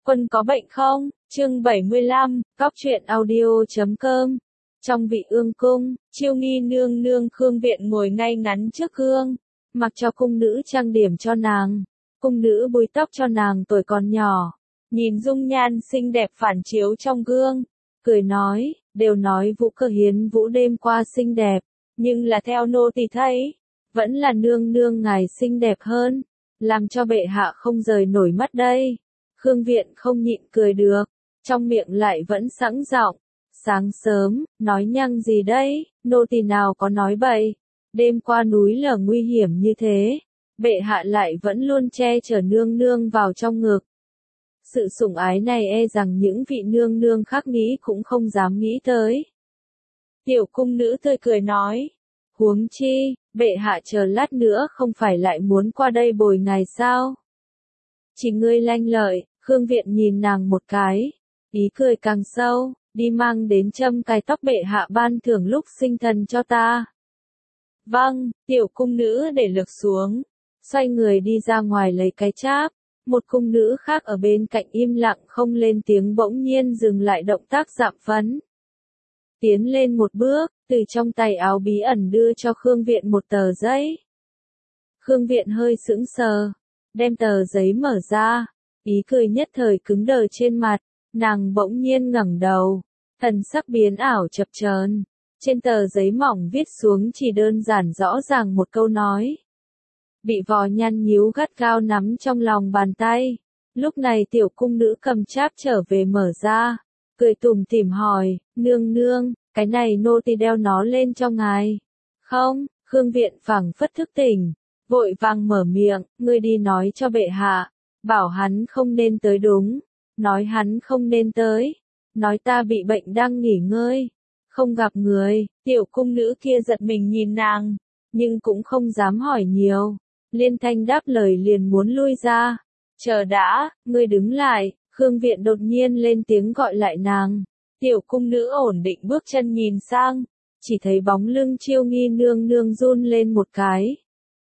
Quân có bệnh không? Chương 75, Cóc truyện audio.com. Trong Vị Ương cung, Chiêu Nghi nương nương Khương Viện ngồi ngay ngắn trước gương, mặc cho cung nữ trang điểm cho nàng. Cung nữ búi tóc cho nàng tuổi còn nhỏ, nhìn dung nhan xinh đẹp phản chiếu trong gương, cười nói, đều nói Vũ Cơ Hiến Vũ đêm qua xinh đẹp, nhưng là theo nô tỳ thấy, vẫn là nương nương ngài xinh đẹp hơn, làm cho bệ hạ không rời nổi mắt đây. Khương Viện không nhịn cười được, trong miệng lại vẫn sẵn giọng, sáng sớm, nói nhăng gì đấy, nô tỳ nào có nói bậy, đêm qua núi lở nguy hiểm như thế, bệ hạ lại vẫn luôn che chở nương nương vào trong ngực. Sự sủng ái này e rằng những vị nương nương khác nghĩ cũng không dám nghĩ tới. Tiểu cung nữ tươi cười nói, huống chi, bệ hạ chờ lát nữa không phải lại muốn qua đây bồi ngài sao? Chỉ ngươi lanh lợi. Khương Viện nhìn nàng một cái, ý cười càng sâu, đi mang đến châm cài tóc bệ hạ ban thưởng lúc sinh thần cho ta. Vâng, tiểu cung nữ để lược xuống, xoay người đi ra ngoài lấy cái cháp, một cung nữ khác ở bên cạnh im lặng không lên tiếng bỗng nhiên dừng lại động tác dạm phấn. Tiến lên một bước, từ trong tay áo bí ẩn đưa cho Khương Viện một tờ giấy. Khương Viện hơi sững sờ, đem tờ giấy mở ra. Ý cười nhất thời cứng đờ trên mặt, nàng bỗng nhiên ngẩng đầu, thần sắc biến ảo chập chờn. Trên tờ giấy mỏng viết xuống chỉ đơn giản rõ ràng một câu nói. Bị vò nhăn nhíu gắt gao nắm trong lòng bàn tay. Lúc này tiểu cung nữ cầm cháp trở về mở ra, cười tủm tỉm hỏi, nương nương, cái này nô tỳ đeo nó lên cho ngài. Không, Khương Viện phảng phất thức tỉnh, vội vàng mở miệng, ngươi đi nói cho bệ hạ. Bảo hắn không nên tới đúng, nói hắn không nên tới, nói ta bị bệnh đang nghỉ ngơi, không gặp người, tiểu cung nữ kia giật mình nhìn nàng, nhưng cũng không dám hỏi nhiều, liên thanh đáp lời liền muốn lui ra, chờ đã, ngươi đứng lại, Khương Viện đột nhiên lên tiếng gọi lại nàng, tiểu cung nữ ổn định bước chân nhìn sang, chỉ thấy bóng lưng Chiêu Nghi nương nương run lên một cái.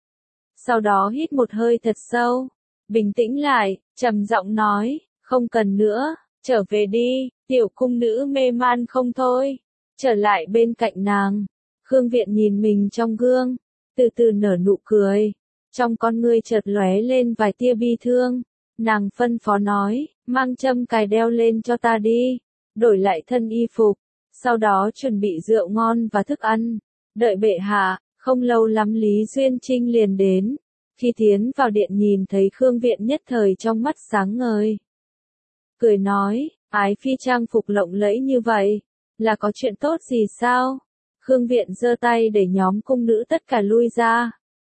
Sau đó hít một hơi thật sâu. Bình tĩnh lại, trầm giọng nói, không cần nữa, trở về đi, tiểu cung nữ mê man không thôi, trở lại bên cạnh nàng. Khương Viện nhìn mình trong gương, từ từ nở nụ cười, trong con ngươi chợt lóe lên vài tia bi thương, nàng phân phó nói, mang châm cài đeo lên cho ta đi, đổi lại thân y phục, sau đó chuẩn bị rượu ngon và thức ăn, đợi bệ hạ, không lâu lắm Lý Duyên Trinh liền đến. Khi tiến vào điện nhìn thấy Khương Viện nhất thời trong mắt sáng ngời. Cười nói, ái phi trang phục lộng lẫy như vậy, là có chuyện tốt gì sao? Khương Viện giơ tay để nhóm cung nữ tất cả lui ra.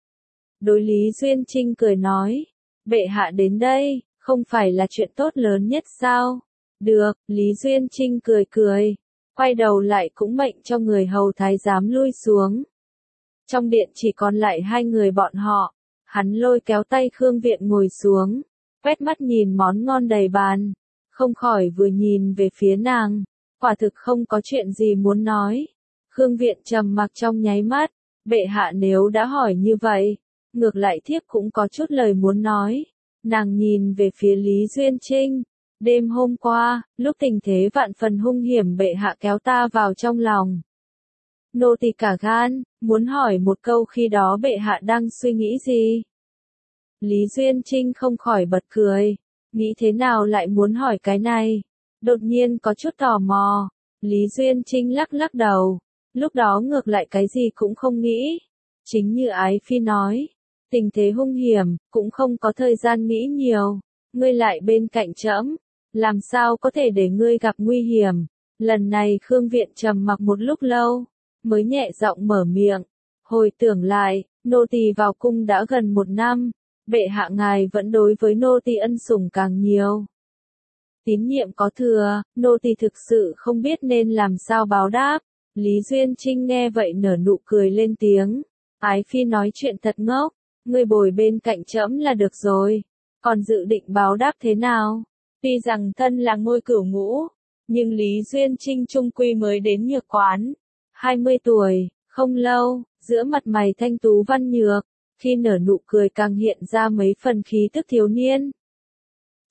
Đối Lý Duyên Trinh cười nói, bệ hạ đến đây, không phải là chuyện tốt lớn nhất sao? Được, Lý Duyên Trinh cười cười, quay đầu lại cũng mệnh cho người hầu thái giám lui xuống. Trong điện chỉ còn lại hai người bọn họ. Hắn lôi kéo tay Khương Viện ngồi xuống, quét mắt nhìn món ngon đầy bàn, không khỏi vừa nhìn về phía nàng, quả thực không có chuyện gì muốn nói. Khương Viện trầm mặc trong nháy mắt, bệ hạ nếu đã hỏi như vậy, ngược lại thiếp cũng có chút lời muốn nói. Nàng nhìn về phía Lý Duyên Trinh, đêm hôm qua, lúc tình thế vạn phần hung hiểm bệ hạ kéo ta vào trong lòng. Nô tỳ cả gan, muốn hỏi một câu khi đó bệ hạ đang suy nghĩ gì? Lý Duyên Trinh không khỏi bật cười, nghĩ thế nào lại muốn hỏi cái này? Đột nhiên có chút tò mò, Lý Duyên Trinh lắc lắc đầu, lúc đó ngược lại cái gì cũng không nghĩ. Chính như ái phi nói, tình thế hung hiểm, cũng không có thời gian nghĩ nhiều, ngươi lại bên cạnh trẫm, làm sao có thể để ngươi gặp nguy hiểm? Lần này Khương Viện trầm mặc một lúc lâu, mới nhẹ giọng mở miệng, hồi tưởng lại, nô tỳ vào cung đã gần 1 năm, bệ hạ ngài vẫn đối với nô tỳ ân sủng càng nhiều. Tín nhiệm có thừa, nô tỳ thực sự không biết nên làm sao báo đáp. Lý Duyên Trinh nghe vậy nở nụ cười lên tiếng, ái phi nói chuyện thật ngốc, ngươi bồi bên cạnh trẫm là được rồi, còn dự định báo đáp thế nào? Tuy rằng thân là ngôi cửu ngũ, nhưng Lý Duyên Trinh chung quy mới đến Nhược Quán. 20 tuổi, không lâu, giữa mặt mày thanh tú văn nhược, khi nở nụ cười càng hiện ra mấy phần khí tức thiếu niên.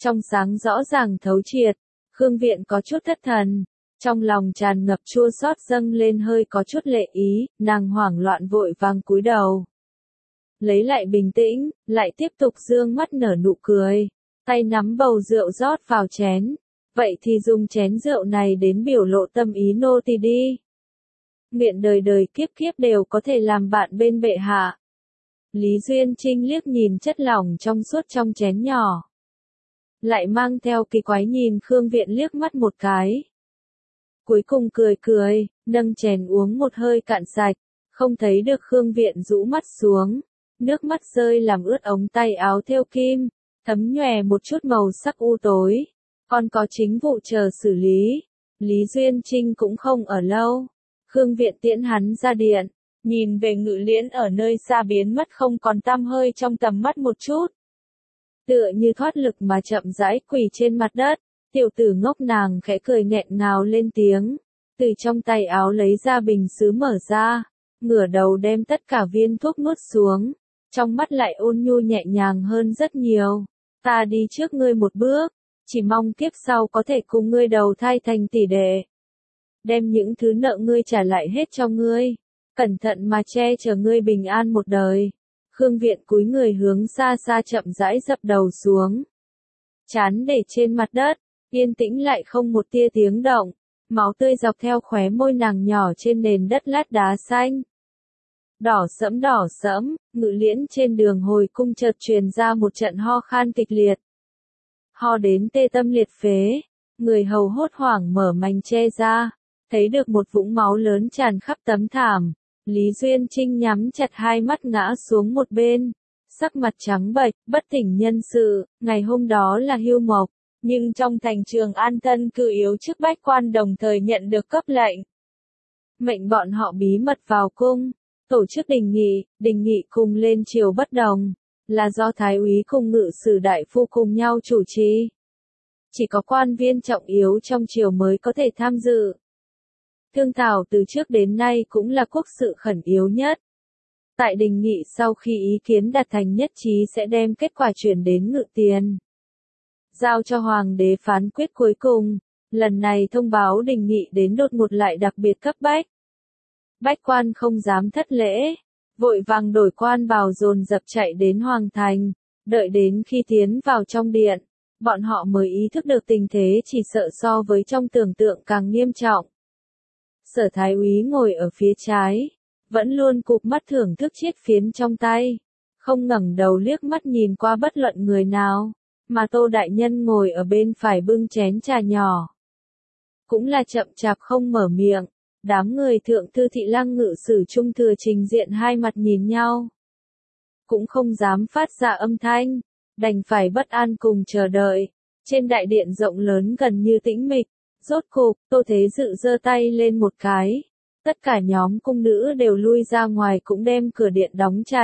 trong sáng rõ ràng thấu triệt. Khương Viện có chút thất thần, trong lòng tràn ngập chua xót dâng lên hơi có chút lệ ý, nàng hoảng loạn vội vàng cúi đầu. Lấy lại bình tĩnh, lại tiếp tục dương mắt nở nụ cười, tay nắm bầu rượu rót vào chén. Vậy thì dùng chén rượu này đến biểu lộ tâm ý nô tỳ đi. Nguyện đời đời kiếp kiếp đều có thể làm bạn bên bệ hạ. Lý Duyên Trinh liếc nhìn chất lỏng trong suốt trong chén nhỏ. Lại mang theo kỳ quái nhìn Khương Viện liếc mắt một cái. Cuối cùng cười cười, nâng chén uống một hơi cạn sạch, không thấy được Khương Viện rũ mắt xuống. Nước mắt rơi làm ướt ống tay áo thêu kim, thấm nhòe một chút màu sắc u tối. Còn có chính vụ chờ xử lý. Lý Duyên Trinh cũng không ở lâu. Khương Viện tiễn hắn ra điện, nhìn về Ngự Liễn ở nơi xa biến mất không còn tăm hơi trong tầm mắt một chút. Tựa như thoát lực mà chậm rãi quỳ trên mặt đất, tiểu tử ngốc nàng khẽ cười nghẹn ngào lên tiếng, từ trong tay áo lấy ra bình sứ mở ra, ngửa đầu đem tất cả viên thuốc nuốt xuống, trong mắt lại ôn nhu nhẹ nhàng hơn rất nhiều. Ta đi trước ngươi một bước, chỉ mong kiếp sau có thể cùng ngươi đầu thai thành tỷ đệ. Đem những thứ nợ ngươi trả lại hết cho ngươi, cẩn thận mà che chở ngươi bình an một đời. Khương Viện cúi người hướng xa xa chậm rãi dập đầu xuống. Chán để trên mặt đất, yên tĩnh lại không một tia tiếng động, máu tươi dọc theo khóe môi nàng nhỏ trên nền đất lát đá xanh. Đỏ sẫm, Ngự Liễn trên đường hồi cung chợt truyền ra một trận ho khan kịch liệt. Ho đến tê tâm liệt phế, người hầu hốt hoảng mở mành che ra, thấy được một vũng máu lớn tràn khắp tấm thảm. Lý Duyên Trinh nhắm chặt hai mắt ngã xuống một bên, sắc mặt trắng bệch, bất tỉnh nhân sự. Ngày hôm đó là hưu mộc, nhưng trong thành Trường An Tân cử yếu chức bách quan đồng thời nhận được cấp lệnh. Mệnh bọn họ bí mật vào cung, tổ chức đình nghị cùng lên triều bất đồng, là do Thái úy cùng ngự sử đại phu cùng nhau chủ trì. Chỉ có quan viên trọng yếu trong triều mới có thể tham dự. Thương thảo từ trước đến nay cũng là quốc sự khẩn yếu nhất. Tại đình nghị sau khi ý kiến đạt thành nhất trí sẽ đem kết quả chuyển đến Ngự Tiền, giao cho Hoàng đế phán quyết cuối cùng. Lần này thông báo đình nghị đến đột ngột lại đặc biệt cấp bách. Bách quan không dám thất lễ, vội vàng đổi quan bào dồn dập chạy đến Hoàng thành, đợi đến khi tiến vào trong điện, bọn họ mới ý thức được tình thế chỉ sợ so với trong tưởng tượng càng nghiêm trọng. Sở Thái úy ngồi ở phía trái, vẫn luôn cụp mắt thưởng thức chiếc phiến trong tay, không ngẩng đầu liếc mắt nhìn qua bất luận người nào, mà Tô đại nhân ngồi ở bên phải bưng chén trà nhỏ. Cũng là chậm chạp không mở miệng, đám người thượng thư thị lang ngự sử trung thừa trình diện hai mặt nhìn nhau. Cũng không dám phát ra âm thanh, đành phải bất an cùng chờ đợi. Trên đại điện rộng lớn gần như tĩnh mịch. Rốt cục, Tô Thế Dự giơ tay lên một cái. Tất cả nhóm cung nữ đều lui ra ngoài cũng đem cửa điện đóng chặt.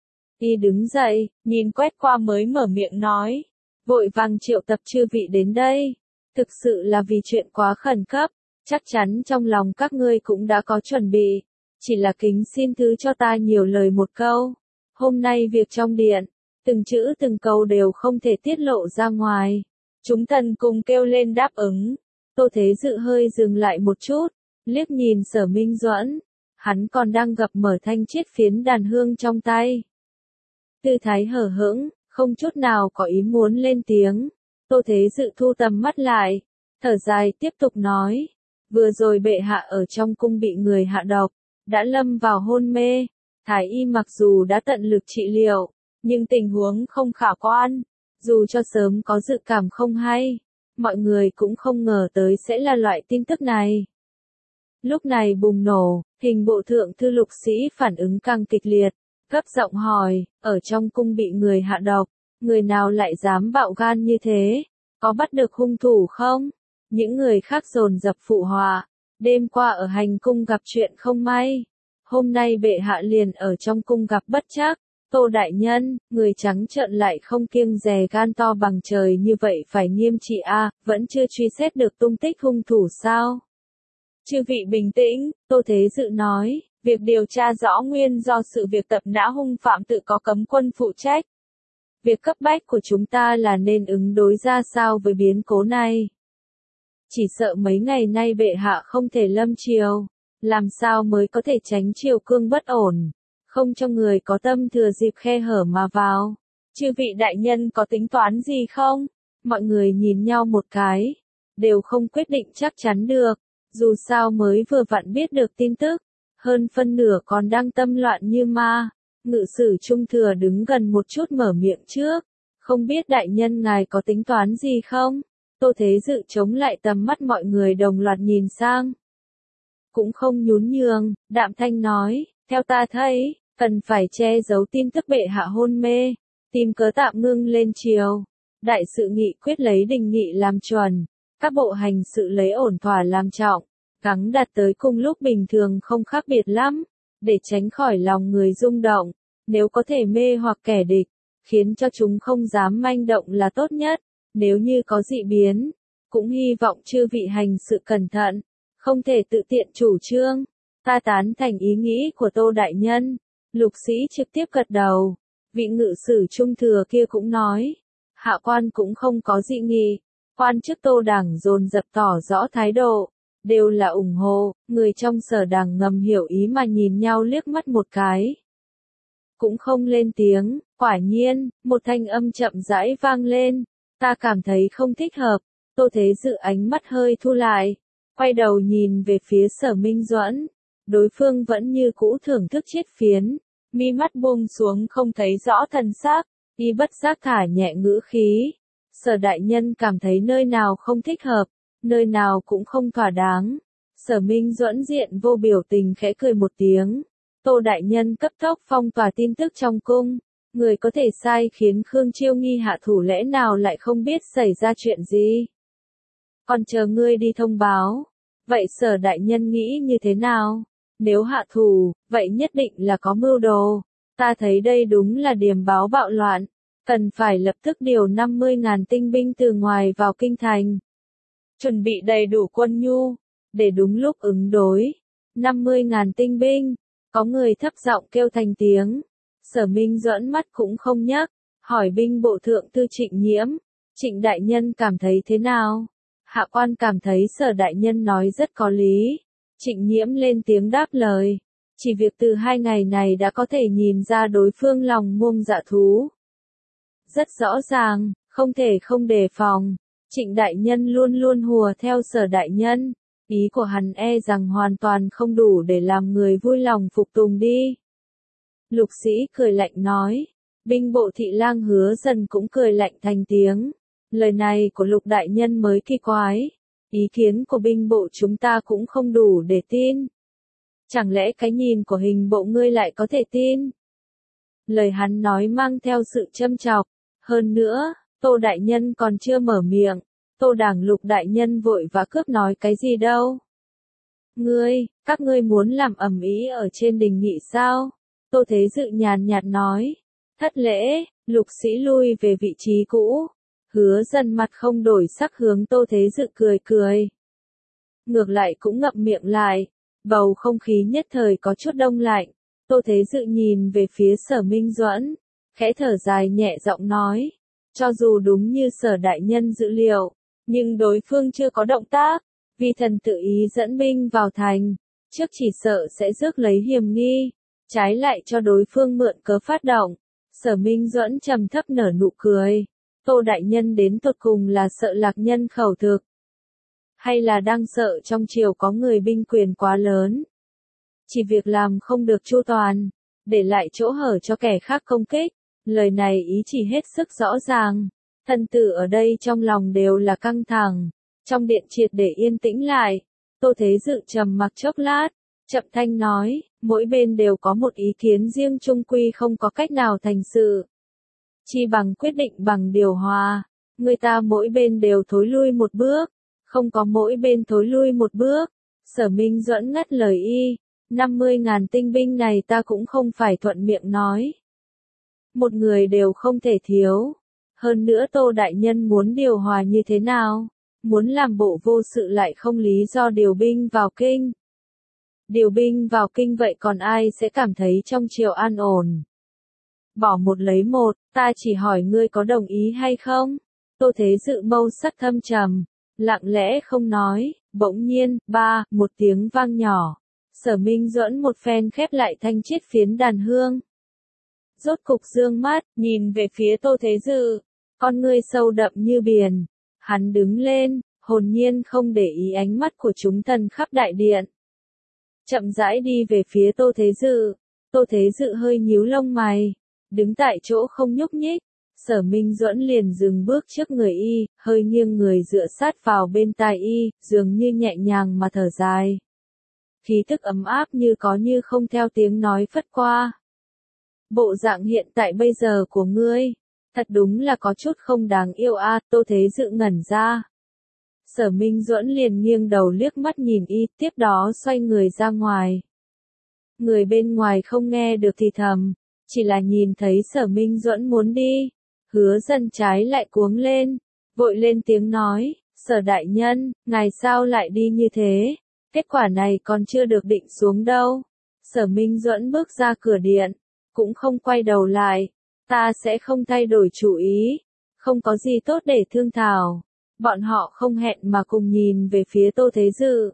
Y đứng dậy, nhìn quét qua mới mở miệng nói. Vội vàng triệu tập chư vị đến đây. Thực sự là vì chuyện quá khẩn cấp. Chắc chắn trong lòng các ngươi cũng đã có chuẩn bị. Chỉ là kính xin thứ cho ta nhiều lời một câu. Hôm nay việc trong điện, từng chữ từng câu đều không thể tiết lộ ra ngoài. Chúng thần cùng kêu lên đáp ứng. Tô Thế Dự hơi dừng lại một chút, liếc nhìn Sở Minh Duẫn, hắn còn đang gập mở thanh chiết phiến đàn hương trong tay. Tư thái hở hững, không chút nào có ý muốn lên tiếng. Tô Thế Dự thu tầm mắt lại, thở dài tiếp tục nói, vừa rồi bệ hạ ở trong cung bị người hạ độc, đã lâm vào hôn mê. Thái y mặc dù đã tận lực trị liệu, nhưng tình huống không khả quan, dù cho sớm có dự cảm không hay. Mọi người cũng không ngờ tới sẽ là loại tin tức này. Lúc này bùng nổ, hình bộ thượng thư Lục Sĩ phản ứng càng kịch liệt, gấp giọng hỏi, ở trong cung bị người hạ độc, người nào lại dám bạo gan như thế, có bắt được hung thủ không? Những người khác dồn dập phụ họa, đêm qua ở hành cung gặp chuyện không may, hôm nay bệ hạ liền ở trong cung gặp bất trắc. Tô đại nhân, người trắng trợn lại không kiêng dè gan to bằng trời như vậy phải nghiêm trị a, vẫn chưa truy xét được tung tích hung thủ sao? Chư vị bình tĩnh, Tô Thế Dự nói, việc điều tra rõ nguyên do sự việc tập nã hung phạm tự có cấm quân phụ trách. Việc cấp bách của chúng ta là nên ứng đối ra sao với biến cố này. Chỉ sợ mấy ngày nay bệ hạ không thể lâm triều, làm sao mới có thể tránh triều cương bất ổn, không cho người có tâm thừa dịp khe hở mà vào. Chư vị đại nhân có tính toán gì không? Mọi người nhìn nhau một cái, đều không quyết định chắc chắn được, dù sao mới vừa vặn biết được tin tức, hơn phân nửa còn đang tâm loạn như ma. Ngự sử trung thừa đứng gần một chút mở miệng trước, không biết đại nhân ngài có tính toán gì không? Tô Thế Dự chống lại tầm mắt mọi người đồng loạt nhìn sang. Cũng không nhún nhường, đạm thanh nói, theo ta thấy, cần phải che giấu tin tức bệ hạ hôn mê, tìm cớ tạm ngưng lên triều. Đại sự nghị quyết lấy đình nghị làm chuẩn, các bộ hành sự lấy ổn thỏa làm trọng, gắng đạt tới cùng lúc bình thường không khác biệt lắm, để tránh khỏi lòng người rung động, nếu có thể mê hoặc kẻ địch, khiến cho chúng không dám manh động là tốt nhất, nếu như có dị biến, cũng hy vọng chư vị hành sự cẩn thận, không thể tự tiện chủ trương. Ta tán thành ý nghĩ của Tô đại nhân. Lục Sĩ trực tiếp gật đầu, vị ngự sử trung thừa kia cũng nói, hạ quan cũng không có dị nghị, quan chức Tô đảng dồn dập tỏ rõ thái độ, đều là ủng hộ, người trong sở đảng ngầm hiểu ý mà nhìn nhau liếc mắt một cái. Cũng không lên tiếng, quả nhiên, một thanh âm chậm rãi vang lên, ta cảm thấy không thích hợp. Tô Thế Dự ánh mắt hơi thu lại, quay đầu nhìn về phía Sở Minh Duẫn, đối phương vẫn như cũ thưởng thức chiết phiến, mi mắt buông xuống không thấy rõ thần sắc, y bất giác thả nhẹ ngữ khí. Sở đại nhân cảm thấy nơi nào không thích hợp, nơi nào cũng không thỏa đáng. Sở Minh Duẫn diện vô biểu tình khẽ cười một tiếng. Tô đại nhân cấp tốc phong tỏa tin tức trong cung, người có thể sai khiến Khương Chiêu Nghi hạ thủ lẽ nào lại không biết xảy ra chuyện gì. Còn chờ ngươi đi thông báo. Vậy sở đại nhân nghĩ như thế nào? Nếu hạ thủ, vậy nhất định là có mưu đồ. Ta thấy đây đúng là điểm báo bạo loạn. Cần phải lập tức điều 50.000 tinh binh từ ngoài vào kinh thành. Chuẩn bị đầy đủ quân nhu, để đúng lúc ứng đối. 50.000 tinh binh, có người thấp giọng kêu thành tiếng. Sở Minh Duẫn mắt cũng không nhấc, hỏi binh bộ thượng thư Trịnh Nhiễm. Trịnh đại nhân cảm thấy thế nào? Hạ quan cảm thấy sở đại nhân nói rất có lý. Trịnh Nhiễm lên tiếng đáp lời. Chỉ việc từ 2 ngày này đã có thể nhìn ra đối phương lòng muông dạ thú. Rất rõ ràng, không thể không đề phòng. Trịnh đại nhân luôn luôn hùa theo sở đại nhân. Ý của hắn e rằng hoàn toàn không đủ để làm người vui lòng phục tùng đi. Lục Sĩ cười lạnh nói. Binh bộ thị lang Hứa Dần cũng cười lạnh thành tiếng. Lời này của Lục đại nhân mới kỳ quái. Ý kiến của binh bộ chúng ta cũng không đủ để tin. Chẳng lẽ cái nhìn của hình bộ ngươi lại có thể tin? Lời hắn nói mang theo sự châm chọc. Hơn nữa, Tô đại nhân còn chưa mở miệng. Tô đảng Lục đại nhân vội và cướp nói cái gì đâu. Các ngươi muốn làm ầm ĩ ở trên đình nghị sao? Tô Thế Dự nhàn nhạt nói. Thất lễ, Lục Sĩ lui về vị trí cũ. Hứa Dần mặt không đổi sắc hướng Tô Thế Dự cười cười. Ngược lại cũng ngậm miệng lại. Bầu không khí nhất thời có chút đông lạnh. Tô Thế Dự nhìn về phía Sở Minh Duẫn, khẽ thở dài nhẹ giọng nói. Cho dù đúng như sở đại nhân dự liệu, nhưng đối phương chưa có động tác. Vi thần tự ý dẫn binh vào thành, trước chỉ sợ sẽ rước lấy hiểm nghi, trái lại cho đối phương mượn cớ phát động. Sở Minh Duẫn trầm thấp nở nụ cười. Tô đại nhân đến tột cùng là sợ lạc nhân khẩu thực, hay là đang sợ trong triều có người binh quyền quá lớn, chỉ việc làm không được chu toàn, để lại chỗ hở cho kẻ khác công kích. Lời này ý chỉ hết sức rõ ràng. Thần tử ở đây trong lòng đều là căng thẳng. Trong điện triệt để yên tĩnh lại, Tô Thế Dự trầm mặc chốc lát, chậm thanh nói, mỗi bên đều có một ý kiến riêng chung quy không có cách nào thành sự. Chi bằng quyết định bằng điều hòa, người ta mỗi bên đều thối lui một bước, không có mỗi bên thối lui một bước. Sở Minh Duẫn ngắt lời y, 50.000 tinh binh này ta cũng không phải thuận miệng nói. Một người đều không thể thiếu. Hơn nữa Tô đại nhân muốn điều hòa như thế nào? Muốn làm bộ vô sự lại không lý do điều binh vào kinh. Điều binh vào kinh vậy còn ai sẽ cảm thấy trong triều an ổn? bỏ một lấy một, ta chỉ hỏi ngươi có đồng ý hay không? Tô Thế Dự mâu sắc thâm trầm, lặng lẽ không nói, bỗng nhiên, một tiếng vang nhỏ. Sở Minh Duẫn một phen khép lại thanh chiết phiến đàn hương. Rốt cục dương mắt, nhìn về phía Tô Thế Dự, con ngươi sâu đậm như biển. Hắn đứng lên, hồn nhiên không để ý ánh mắt của chúng thần khắp đại điện. Chậm rãi đi về phía Tô Thế Dự. Tô Thế Dự hơi nhíu lông mày, đứng tại chỗ không nhúc nhích. Sở Minh Duẫn liền dừng bước trước người y, hơi nghiêng người dựa sát vào bên tai y, dường như nhẹ nhàng mà thở dài. Khí tức ấm áp như có như không theo tiếng nói phất qua. Bộ dạng hiện tại bây giờ của ngươi, thật đúng là có chút không đáng yêu a. Tô Thế Dự ngẩn ra. Sở Minh Duẫn liền nghiêng đầu liếc mắt nhìn y, tiếp đó xoay người ra ngoài. Người bên ngoài không nghe được thì thầm, chỉ là nhìn thấy Sở Minh Duẫn muốn đi. Hứa Dân trái lại cuống lên, vội lên tiếng nói, Sở đại nhân, ngài sao lại đi như thế? Kết quả này còn chưa được định xuống đâu. Sở Minh Duẫn bước ra cửa điện, cũng không quay đầu lại. Ta sẽ không thay đổi chủ ý, không có gì tốt để thương thảo. Bọn họ không hẹn mà cùng nhìn về phía Tô Thế Dự.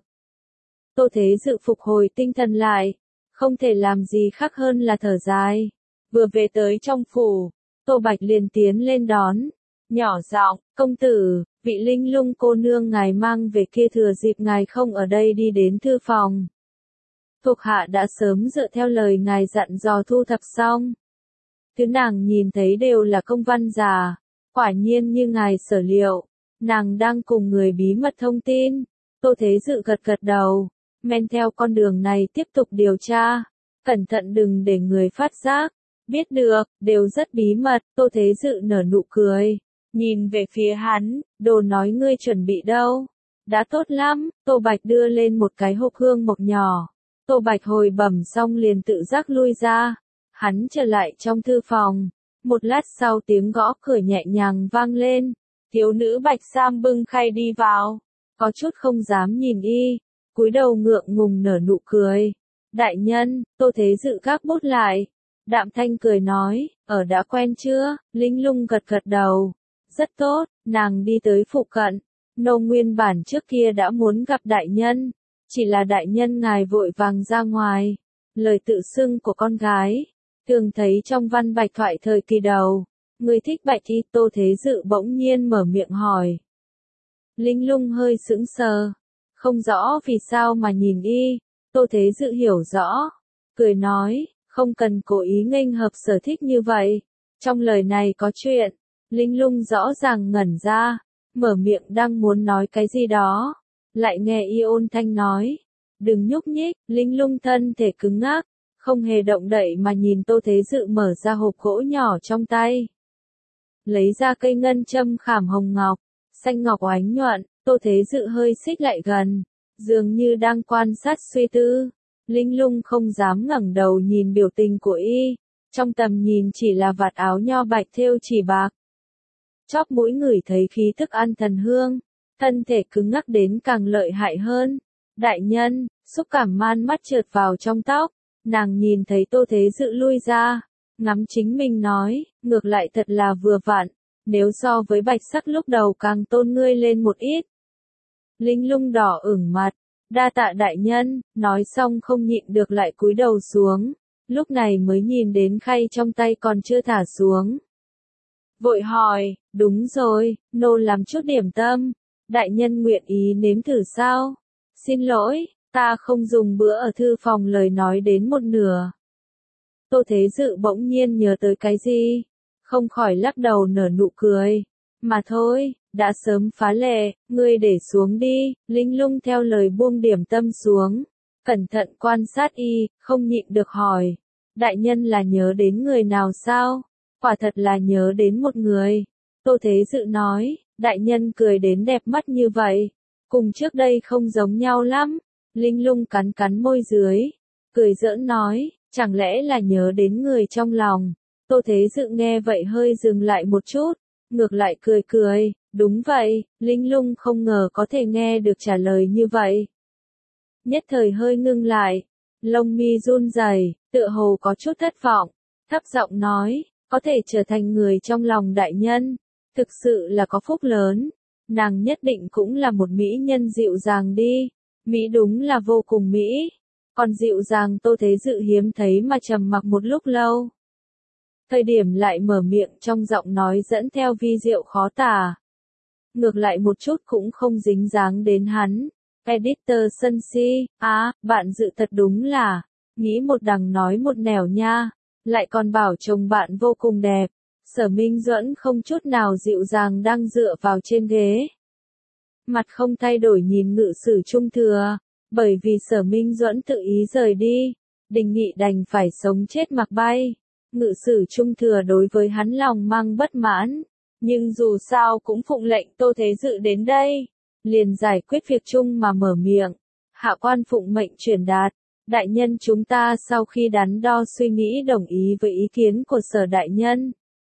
Tô Thế Dự phục hồi tinh thần lại, không thể làm gì khác hơn là thở dài. Vừa về tới trong phủ, Tô Bạch liền tiến lên đón, nhỏ giọng, công tử, vị Linh Lung cô nương ngài mang về kia thừa dịp ngài không ở đây đi đến thư phòng. Thuộc hạ đã sớm dựa theo lời ngài dặn dò thu thập xong. Thứ nàng nhìn thấy đều là công văn già, quả nhiên như ngài sở liệu, nàng đang cùng người bí mật thông tin. Tô Thế Dự gật gật đầu, men theo con đường này tiếp tục điều tra, cẩn thận đừng để người phát giác. Biết được, đều rất bí mật. Tô Thế Dự nở nụ cười, nhìn về phía hắn, đồ nói ngươi chuẩn bị đâu? Đã tốt lắm. Tô Bạch đưa lên một cái hộp hương mộc nhỏ. Tô Bạch hồi bẩm xong liền tự giác lui ra. Hắn trở lại trong thư phòng. Một lát sau tiếng gõ cửa nhẹ nhàng vang lên. Thiếu nữ Bạch Sam bưng khay đi vào, có chút không dám nhìn y, cúi đầu ngượng ngùng nở nụ cười. Đại nhân, Tô Thế Dự gác bút lại. Đạm Thanh cười nói, đã quen chưa? Linh Lung gật gật đầu. Rất tốt, nàng đi tới phụ cận. Nô nguyên bản trước kia đã muốn gặp đại nhân, chỉ là đại nhân ngài vội vàng ra ngoài. Lời tự xưng của con gái, thường thấy trong văn bạch thoại thời kỳ đầu. Người thích bạch y? Tô Thế Dự bỗng nhiên mở miệng hỏi. Linh Lung hơi sững sờ, không rõ vì sao mà nhìn y. Tô Thế Dự hiểu rõ, cười nói, không cần cố ý nghênh hợp sở thích như vậy. Trong lời này có chuyện. Linh Lung rõ ràng ngẩn ra, mở miệng đang muốn nói cái gì đó, lại nghe y ôn thanh nói, đừng nhúc nhích. Linh Lung thân thể cứng ngắc, không hề động đậy mà nhìn Tô Thế Dự mở ra hộp gỗ nhỏ trong tay. Lấy ra cây ngân châm khảm hồng ngọc, xanh ngọc oánh nhuận. Tô Thế Dự hơi xích lại gần, dường như đang quan sát suy tư. Linh Lung không dám ngẩng đầu nhìn biểu tình của y, trong tầm nhìn chỉ là vạt áo nho bạch thêu chỉ bạc. Chóp mũi ngửi thấy khí thức ăn thần hương, thân thể cứng ngắc đến càng lợi hại hơn. Đại nhân, xúc cảm man mắt trượt vào trong tóc, nàng nhìn thấy Tô Thế Dự lui ra, ngắm chính mình nói, ngược lại thật là vừa vặn, nếu so với bạch sắc lúc đầu càng tôn ngươi lên một ít. Linh Lung đỏ ửng mặt. Đa tạ đại nhân, nói xong không nhịn được lại cúi đầu xuống, lúc này mới nhìn đến khay trong tay còn chưa thả xuống. Vội hỏi, đúng rồi, nô làm chút điểm tâm, đại nhân nguyện ý nếm thử sao? Xin lỗi, ta không dùng bữa ở thư phòng lời nói đến một nửa. Tô Thế Dự bỗng nhiên nhớ tới cái gì, không khỏi lắc đầu nở nụ cười. Mà thôi, đã sớm phá lệ, ngươi để xuống đi. Linh Lung theo lời buông điểm tâm xuống, cẩn thận quan sát y, không nhịn được hỏi. Đại nhân là nhớ đến người nào sao? Quả thật là nhớ đến một người. Tô Thế Dự nói, đại nhân cười đến đẹp mắt như vậy, cùng trước đây không giống nhau lắm. Linh Lung cắn cắn môi dưới, cười giỡn nói, chẳng lẽ là nhớ đến người trong lòng. Tô Thế Dự nghe vậy hơi dừng lại một chút, ngược lại cười cười, đúng vậy. Linh Lung không ngờ có thể nghe được trả lời như vậy. Nhất thời hơi ngưng lại, lông mi run rẩy, tựa hồ có chút thất vọng. thấp giọng nói, có thể trở thành người trong lòng đại nhân, thực sự là có phúc lớn. Nàng nhất định cũng là một mỹ nhân dịu dàng đi. Mỹ đúng là vô cùng mỹ. Còn dịu dàng Tô Thế Dự hiếm thấy mà trầm mặc một lúc lâu. Thời điểm lại mở miệng trong giọng nói dẫn theo vi diệu khó tả. Ngược lại một chút cũng không dính dáng đến hắn. Editor sân si, bạn Dự thật đúng là, nghĩ một đằng nói một nẻo nha, lại còn bảo chồng bạn vô cùng đẹp. Sở Minh Duẫn không chút nào dịu dàng đang dựa vào trên ghế. Mặt không thay đổi nhìn Ngự Sử Trung Thừa, bởi vì Sở Minh Duẫn tự ý rời đi, Đình Nghị đành phải sống chết mặc bay. Ngự Sử Trung Thừa đối với hắn lòng mang bất mãn, nhưng dù sao cũng phụng lệnh Tô Thế Dự đến đây, liền giải quyết việc chung mà mở miệng. Hạ quan phụng mệnh truyền đạt, đại nhân chúng ta sau khi đắn đo suy nghĩ đồng ý với ý kiến của Sở đại nhân.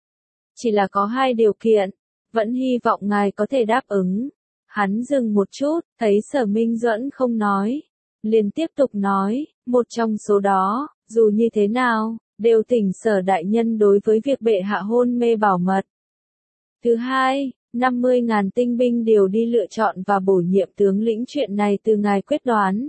Chỉ là có 2 điều kiện, vẫn hy vọng ngài có thể đáp ứng. Hắn dừng một chút, thấy Sở Minh Duẫn không nói, liền tiếp tục nói, một trong số đó, dù như thế nào, đều thỉnh Sở đại nhân đối với việc bệ hạ hôn mê bảo mật. Thứ hai, 50.000 tinh binh điều đi lựa chọn và bổ nhiệm tướng lĩnh, chuyện này từ ngài quyết đoán.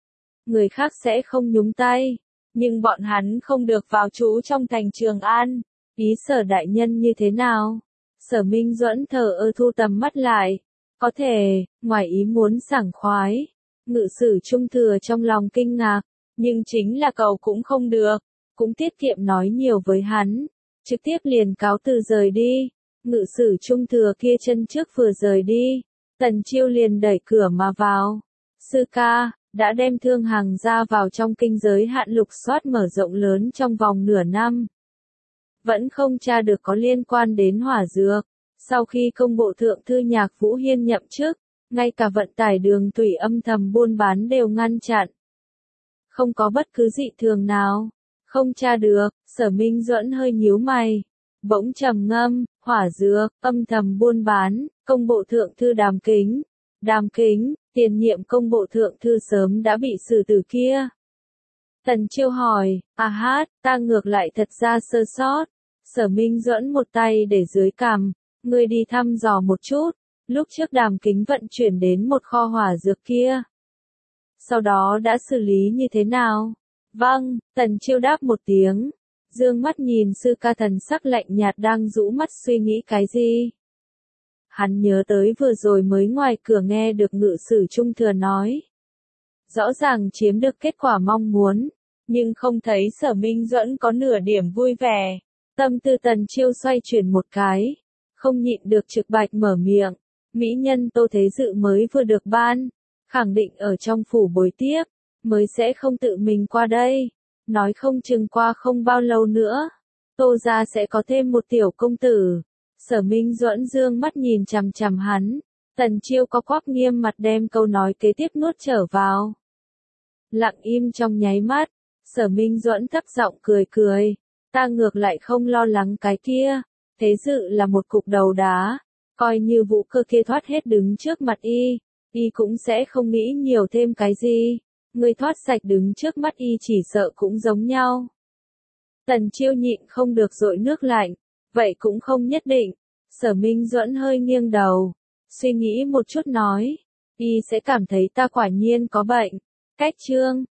Người khác sẽ không nhúng tay, nhưng bọn hắn không được vào trú trong thành Trường An. Ý Sở đại nhân như thế nào? Sở Minh Duẫn thờ ơ thu tầm mắt lại. Có thể, ngoài ý muốn sảng khoái. Ngự Sử Trung Thừa trong lòng kinh ngạc, nhưng chính là cầu cũng không được, cũng tiết kiệm nói nhiều với hắn, trực tiếp liền cáo từ rời đi. Ngự Sử Trung Thừa kia chân trước vừa rời đi, Tần Chiêu liền đẩy cửa mà vào. Sư ca, đã đem Thương Hàng ra vào trong kinh giới hạn lục soát mở rộng lớn trong vòng nửa năm. Vẫn không tra được có liên quan đến hỏa dược. Sau khi công bộ thượng thư Nhạc Vũ Hiên nhậm chức, ngay cả vận tải đường thủy âm thầm buôn bán đều ngăn chặn. Không có bất cứ dị thường nào. Không tra được, Sở Minh Duẫn hơi nhíu mày. Bỗng trầm ngâm, hỏa dược, âm thầm buôn bán, công bộ thượng thư Đàm Kính. Đàm Kính, tiền nhiệm công bộ thượng thư sớm đã bị xử tử kia. Tần Chiêu hỏi, ta ngược lại thật ra sơ sót. Sở Minh Duẫn một tay để dưới cằm, ngươi đi thăm dò một chút, lúc trước Đàm Kính vận chuyển đến một kho hỏa dược kia. Sau đó đã xử lý như thế nào? Vâng, Tần Chiêu đáp một tiếng, dương mắt nhìn sư ca thần sắc lạnh nhạt đang rũ mắt suy nghĩ cái gì. Hắn nhớ tới vừa rồi mới ngoài cửa nghe được Ngự Sử Trung Thừa nói. Rõ ràng chiếm được kết quả mong muốn, nhưng không thấy Sở Minh Duẫn có nửa điểm vui vẻ. Tâm tư Tần Chiêu xoay chuyển một cái, không nhịn được trực bạch mở miệng. Mỹ nhân Tô Thế Dự mới vừa được ban, khẳng định ở trong phủ bồi tiếp, mới sẽ không tự mình qua đây. Nói không chừng qua không bao lâu nữa, Tô gia sẽ có thêm một tiểu công tử. Sở Minh Duẫn dương mắt nhìn chằm chằm hắn, Tần Chiêu có quắc nghiêm mặt đem câu nói kế tiếp nuốt trở vào. Lặng im trong nháy mắt, Sở Minh Duẫn thấp giọng cười cười, ta ngược lại không lo lắng cái kia, Thế Dự là một cục đầu đá, coi như Vũ Cơ kia thoát hết đứng trước mặt y cũng sẽ không nghĩ nhiều thêm cái gì, người thoát sạch đứng trước mắt y chỉ sợ cũng giống nhau. Tần Chiêu nhịn không được dội nước lạnh, vậy cũng không nhất định. Sở Minh Duẫn hơi nghiêng đầu, suy nghĩ một chút nói, y sẽ cảm thấy ta quả nhiên có bệnh. Cách chương